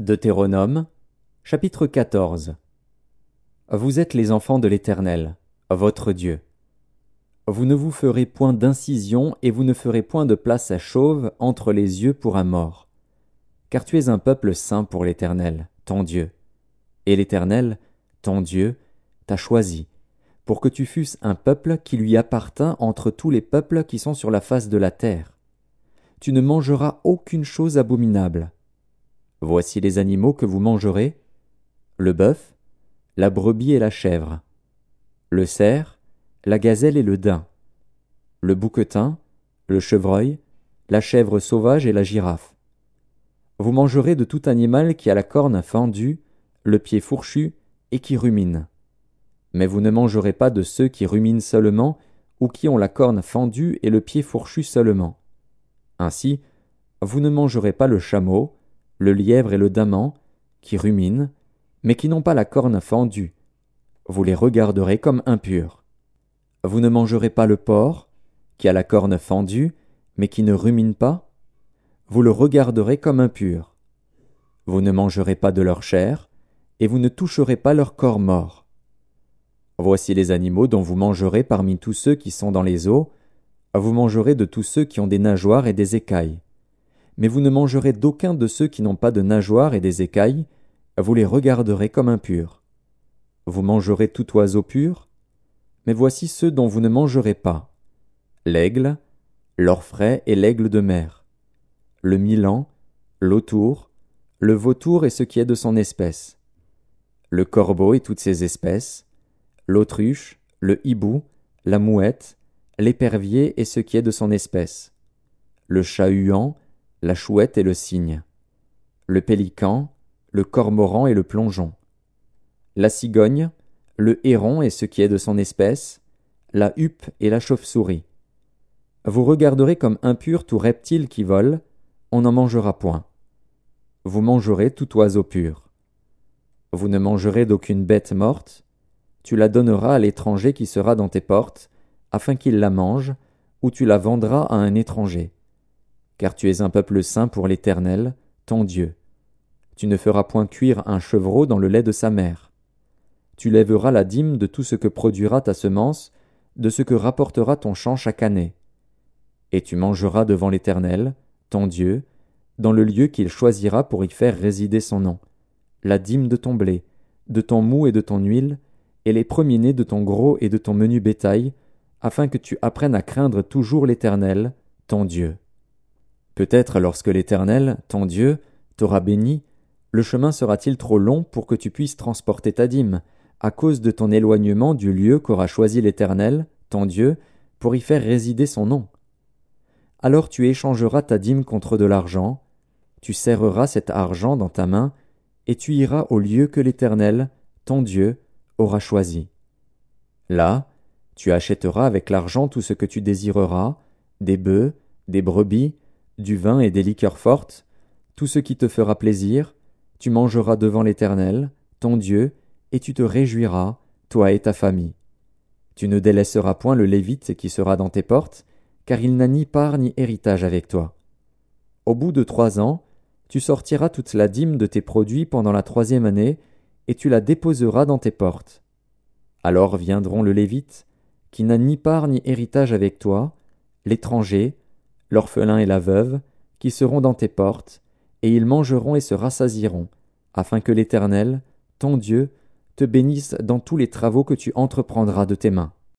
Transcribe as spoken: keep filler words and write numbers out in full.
Deutéronome, chapitre quatorze. Vous êtes les enfants de l'Éternel, votre Dieu. Vous ne vous ferez point d'incision et vous ne ferez point de place à chauve entre les yeux pour un mort. Car tu es un peuple saint pour l'Éternel, ton Dieu. Et l'Éternel, ton Dieu, t'a choisi, pour que tu fusses un peuple qui lui appartint entre tous les peuples qui sont sur la face de la terre. Tu ne mangeras aucune chose abominable. Voici les animaux que vous mangerez: le bœuf, la brebis et la chèvre, le cerf, la gazelle et le daim, le bouquetin, le chevreuil, la chèvre sauvage et la girafe. Vous mangerez de tout animal qui a la corne fendue, le pied fourchu et qui rumine. Mais vous ne mangerez pas de ceux qui ruminent seulement ou qui ont la corne fendue et le pied fourchu seulement. Ainsi, vous ne mangerez pas le chameau, le lièvre et le daman, qui ruminent, mais qui n'ont pas la corne fendue. Vous les regarderez comme impurs. Vous ne mangerez pas le porc, qui a la corne fendue, mais qui ne rumine pas. Vous le regarderez comme impur. Vous ne mangerez pas de leur chair, et vous ne toucherez pas leur corps mort. Voici les animaux dont vous mangerez parmi tous ceux qui sont dans les eaux. Vous mangerez de tous ceux qui ont des nageoires et des écailles. Mais vous ne mangerez d'aucun de ceux qui n'ont pas de nageoires et des écailles, vous les regarderez comme impurs. Vous mangerez tout oiseau pur, mais voici ceux dont vous ne mangerez pas: l'aigle, l'orfraie et l'aigle de mer, le milan, l'autour, le vautour et ce qui est de son espèce, le corbeau et toutes ses espèces, l'autruche, le hibou, la mouette, l'épervier et ce qui est de son espèce, le chat-huant, la chouette et le cygne, le pélican, le cormoran et le plongeon, la cigogne, le héron et ce qui est de son espèce, la huppe et la chauve-souris. Vous regarderez comme impur tout reptile qui vole, on n'en mangera point. Vous mangerez tout oiseau pur. Vous ne mangerez d'aucune bête morte, tu la donneras à l'étranger qui sera dans tes portes, afin qu'il la mange, ou tu la vendras à un étranger. Car tu es un peuple saint pour l'Éternel, ton Dieu. Tu ne feras point cuire un chevreau dans le lait de sa mère. Tu lèveras la dîme de tout ce que produira ta semence, de ce que rapportera ton champ chaque année. Et tu mangeras devant l'Éternel, ton Dieu, dans le lieu qu'il choisira pour y faire résider son nom, la dîme de ton blé, de ton moût et de ton huile, et les premiers-nés de ton gros et de ton menu bétail, afin que tu apprennes à craindre toujours l'Éternel, ton Dieu. Peut-être lorsque l'Éternel, ton Dieu, t'aura béni, le chemin sera-t-il trop long pour que tu puisses transporter ta dîme, à cause de ton éloignement du lieu qu'aura choisi l'Éternel, ton Dieu, pour y faire résider son nom. Alors tu échangeras ta dîme contre de l'argent, tu serreras cet argent dans ta main, et tu iras au lieu que l'Éternel, ton Dieu, aura choisi. Là, tu achèteras avec l'argent tout ce que tu désireras, des bœufs, des brebis, du vin et des liqueurs fortes, tout ce qui te fera plaisir, tu mangeras devant l'Éternel, ton Dieu, et tu te réjouiras, toi et ta famille. Tu ne délaisseras point le Lévite qui sera dans tes portes, car il n'a ni part ni héritage avec toi. Au bout de trois ans, tu sortiras toute la dîme de tes produits pendant la troisième année, et tu la déposeras dans tes portes. Alors viendront le Lévite, qui n'a ni part ni héritage avec toi, l'étranger, l'orphelin et la veuve, qui seront dans tes portes, et ils mangeront et se rassasieront, afin que l'Éternel, ton Dieu, te bénisse dans tous les travaux que tu entreprendras de tes mains.